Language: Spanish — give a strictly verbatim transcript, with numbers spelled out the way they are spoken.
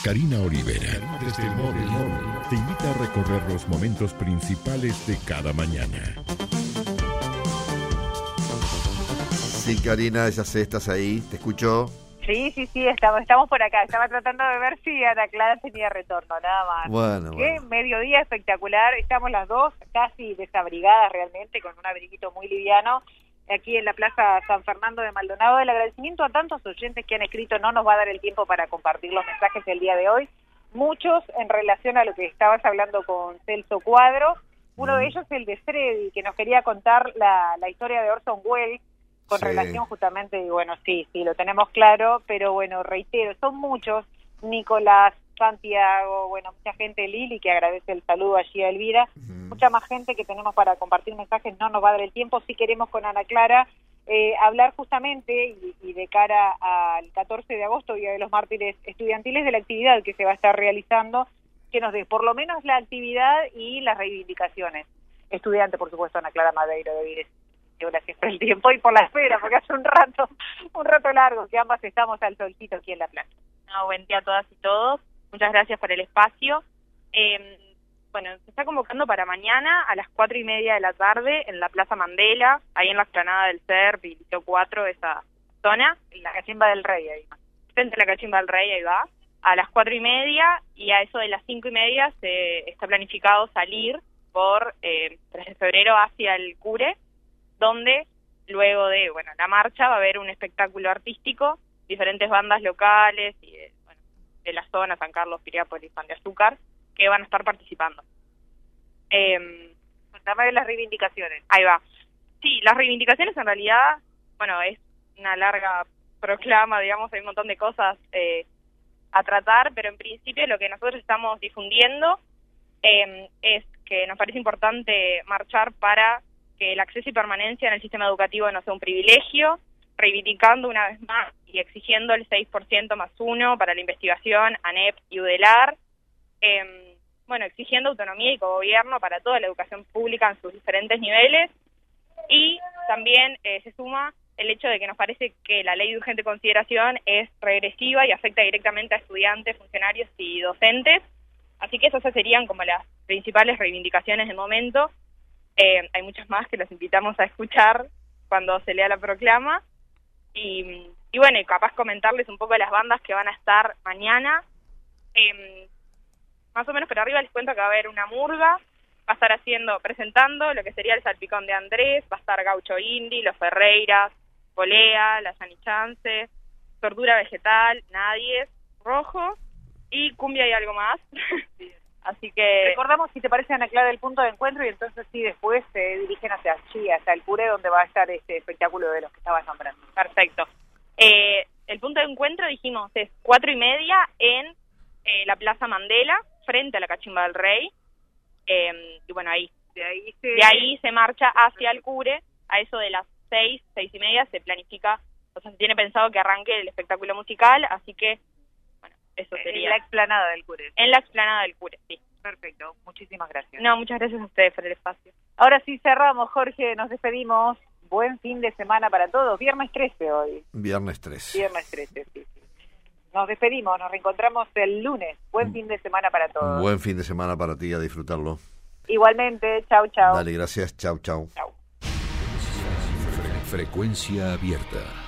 Karina Olivera, desde el móvil, te invita a recorrer los momentos principales de cada mañana. Sí, Karina, ya sé, estás ahí, te escucho. Sí, sí, sí, estamos, estamos por acá. Estaba tratando de ver si Ana Clara tenía retorno, nada más. Bueno, Qué bueno. mediodía espectacular. Estamos las dos casi desabrigadas realmente, con un abriguito muy liviano, aquí en la Plaza San Fernando de Maldonado. El agradecimiento a tantos oyentes que han escrito, no nos va a dar el tiempo para compartir los mensajes del día de hoy. Muchos en relación a lo que estabas hablando con Celso Cuadro. Uno de ellos, el de Freddy, que nos quería contar la, la historia de Orson Welles, con sí. relación justamente, y bueno, sí, sí, lo tenemos claro, pero bueno, reitero, son muchos, Nicolás, Santiago, bueno, mucha gente, Lili, que agradece el saludo allí a Elvira, uh-huh. mucha más gente que tenemos para compartir mensajes, no nos va a dar el tiempo. Sí queremos con Ana Clara eh, hablar justamente, y, y de cara al catorce de agosto, Día de los Mártires Estudiantiles, de la actividad que se va a estar realizando, que nos dé por lo menos la actividad y las reivindicaciones. Estudiante, por supuesto, Ana Clara Madeiro de Vires. Gracias por el tiempo y por la espera, porque hace un rato, un rato largo que ambas estamos al solcito aquí en la plaza. No, buen día a todas y todos. Muchas gracias por el espacio. Eh, bueno, se está convocando para mañana a las cuatro y media de la tarde en la Plaza Mandela, ahí en la explanada del C E R P, Liceo cuatro, esa zona. En la Cachimba del Rey, ahí. Frente a la Cachimba del Rey, ahí va. A las cuatro y media, y a eso de las cinco y media se está planificado salir por eh, tres de febrero hacia el Cure, donde luego de bueno la marcha va a haber un espectáculo artístico, diferentes bandas locales y de, bueno, de la zona, San Carlos, Piriápolis, Pan de Azúcar, que van a estar participando. Eh, Contame de las reivindicaciones. Ahí va. Sí, las reivindicaciones en realidad, bueno, es una larga proclama, digamos, hay un montón de cosas eh, a tratar, pero en principio lo que nosotros estamos difundiendo eh, es que nos parece importante marchar para que el acceso y permanencia en el sistema educativo no sea un privilegio, reivindicando una vez más y exigiendo el seis por ciento más uno para la investigación, ANEP y UDELAR, eh, bueno, exigiendo autonomía y cogobierno para toda la educación pública en sus diferentes niveles, y también eh, se suma el hecho de que nos parece que la ley de urgente consideración es regresiva y afecta directamente a estudiantes, funcionarios y docentes, así que esas serían como las principales reivindicaciones del momento. Eh, hay muchas más que los invitamos a escuchar cuando se lea la proclama y, y bueno, y capaz comentarles un poco de las bandas que van a estar mañana. Eh, más o menos por arriba les cuento que va a haber una murga, va a estar haciendo, presentando lo que sería el Salpicón de Andrés, va a estar Gaucho Indy, Los Ferreiras, Polea, La Chance, Tortura Vegetal, Nadie, Rojo y Cumbia y algo más. Así que recordamos, si te parece, Ana Clara, el punto de encuentro, y entonces sí, después se dirigen hacia allí, hasta el Cure, donde va a estar este espectáculo de los que estabas nombrando. Perfecto. Eh, el punto de encuentro, dijimos, es cuatro y media en eh, la Plaza Mandela, frente a la Cachimba del Rey, eh, y bueno, ahí de ahí, se... de ahí se marcha hacia el Cure, a eso de las seis, seis y media se planifica, o sea, se tiene pensado que arranque el espectáculo musical, así que eso sería. En la explanada del Cure. En la explanada del Cure, sí. Perfecto, muchísimas gracias. No, muchas gracias a ustedes por el espacio. Ahora sí cerramos, Jorge, nos despedimos. Buen fin de semana para todos. Viernes trece hoy. Viernes trece. Viernes trece, sí, sí. Nos despedimos, nos reencontramos el lunes. Buen fin de semana para todos. Buen fin de semana para ti, a disfrutarlo. Igualmente, chau, chau. Dale, gracias, chau, chau. Chau. Frecuencia abierta.